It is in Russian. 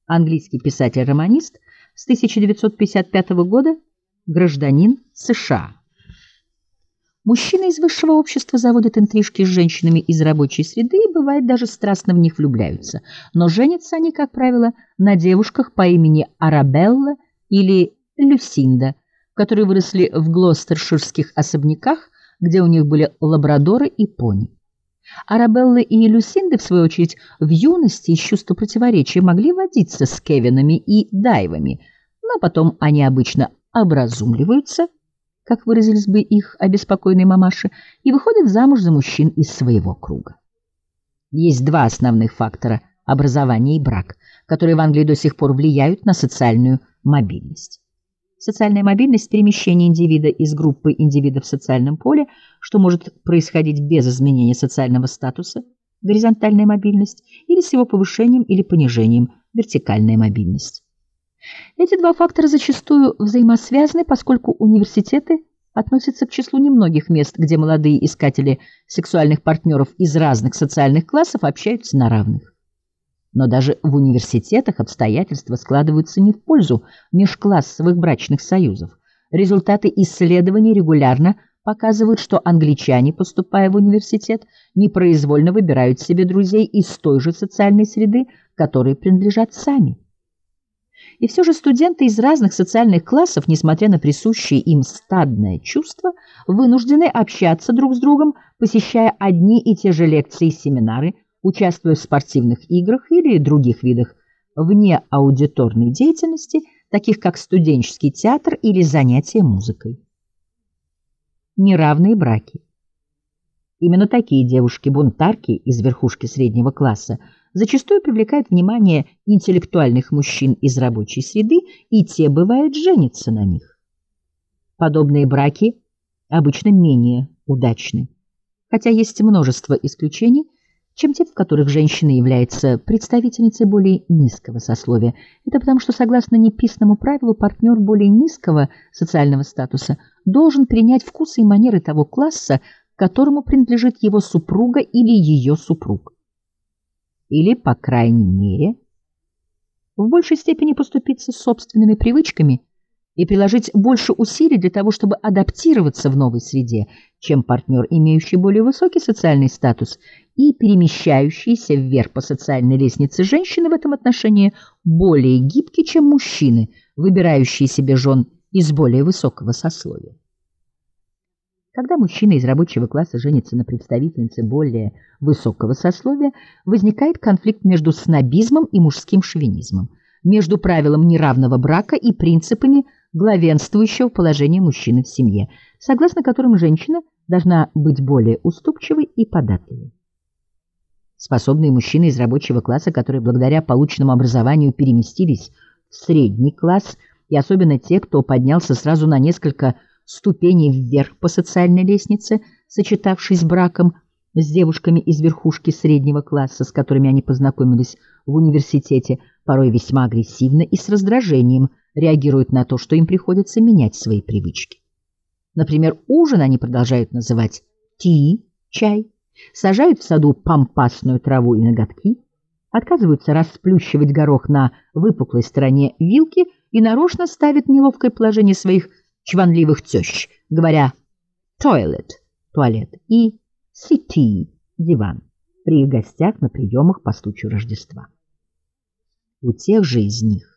английский писатель-романист, с 1955 года гражданин США. Мужчины из высшего общества заводят интрижки с женщинами из рабочей среды и, бывает, даже страстно в них влюбляются. Но женятся они, как правило, на девушках по имени Арабелла или Люсинда, которые выросли в глостерширских особняках, где у них были лабрадоры и пони. Арабеллы и Люсинды, в свою очередь, в юности из чувства противоречия могли водиться с Кевинами и Дайвами, но потом они обычно образумливаются, как выразились бы их обеспокоенные мамаши, и выходят замуж за мужчин из своего круга. Есть два основных фактора – образование и брак, которые в Англии до сих пор влияют на социальную мобильность. Социальная мобильность – перемещение индивида из группы индивидов в социальном поле, что может происходить без изменения социального статуса, горизонтальная мобильность, или с его повышением или понижением, вертикальная мобильность. Эти два фактора зачастую взаимосвязаны, поскольку университеты относятся к числу немногих мест, где молодые искатели сексуальных партнеров из разных социальных классов общаются на равных. Но даже в университетах обстоятельства складываются не в пользу межклассовых брачных союзов. Результаты исследований регулярно показывают, что англичане, поступая в университет, непроизвольно выбирают себе друзей из той же социальной среды, которой принадлежат сами. И все же студенты из разных социальных классов, несмотря на присущее им стадное чувство, вынуждены общаться друг с другом, посещая одни и те же лекции и семинары, участвуя в спортивных играх или других видах внеаудиторной деятельности, таких как студенческий театр или занятия музыкой. Неравные браки. Именно такие девушки-бунтарки из верхушки среднего класса зачастую привлекают внимание интеллектуальных мужчин из рабочей среды, и те, бывает, женятся на них. Подобные браки обычно менее удачны, хотя есть множество исключений, чем те, в которых женщина является представительницей более низкого сословия. Это потому, что, согласно неписанному правилу, партнер более низкого социального статуса должен перенять вкусы и манеры того класса, к которому принадлежит его супруга или ее супруг. Или, по крайней мере, в большей степени поступиться собственными привычками и приложить больше усилий для того, чтобы адаптироваться в новой среде, чем партнер, имеющий более высокий социальный статус и перемещающиеся вверх по социальной лестнице женщины в этом отношении более гибки, чем мужчины, выбирающие себе жен из более высокого сословия. Когда мужчина из рабочего класса женится на представительнице более высокого сословия, возникает конфликт между снобизмом и мужским шовинизмом, между правилом неравного брака и принципами главенствующего положения мужчины в семье, согласно которым женщина должна быть более уступчивой и податливой. Способные мужчины из рабочего класса, которые благодаря полученному образованию переместились в средний класс, и особенно те, кто поднялся сразу на несколько ступеней вверх по социальной лестнице, сочетавшись браком с девушками из верхушки среднего класса, с которыми они познакомились в университете, порой весьма агрессивно и с раздражением реагируют на то, что им приходится менять свои привычки. Например, ужин они продолжают называть «ти» – чай, сажают в саду пампасную траву и ноготки, отказываются расплющивать горох на выпуклой стороне вилки и нарочно ставят в неловкое положение своих чванливых тещ, говоря «toilet» – туалет и «settee» – диван при их гостях на приемах по случаю Рождества. У тех же из них